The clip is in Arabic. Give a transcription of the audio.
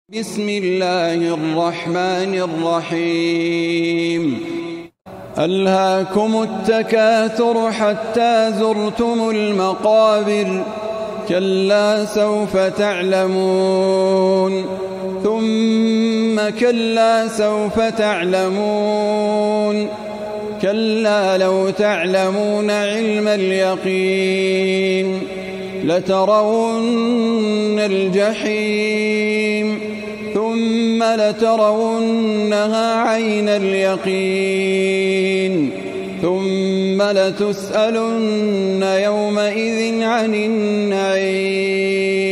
بسم الله الرحمن الرحيم ألهاكم التكاثر حتى زرتم المقابر كلا سوف تعلمون ثم كلا سوف تعلمون كلا لو تعلمون علم اليقين لترون الجحيم ثم لترونها عين اليقين ثم لتسألن يومئذ عن النعيم.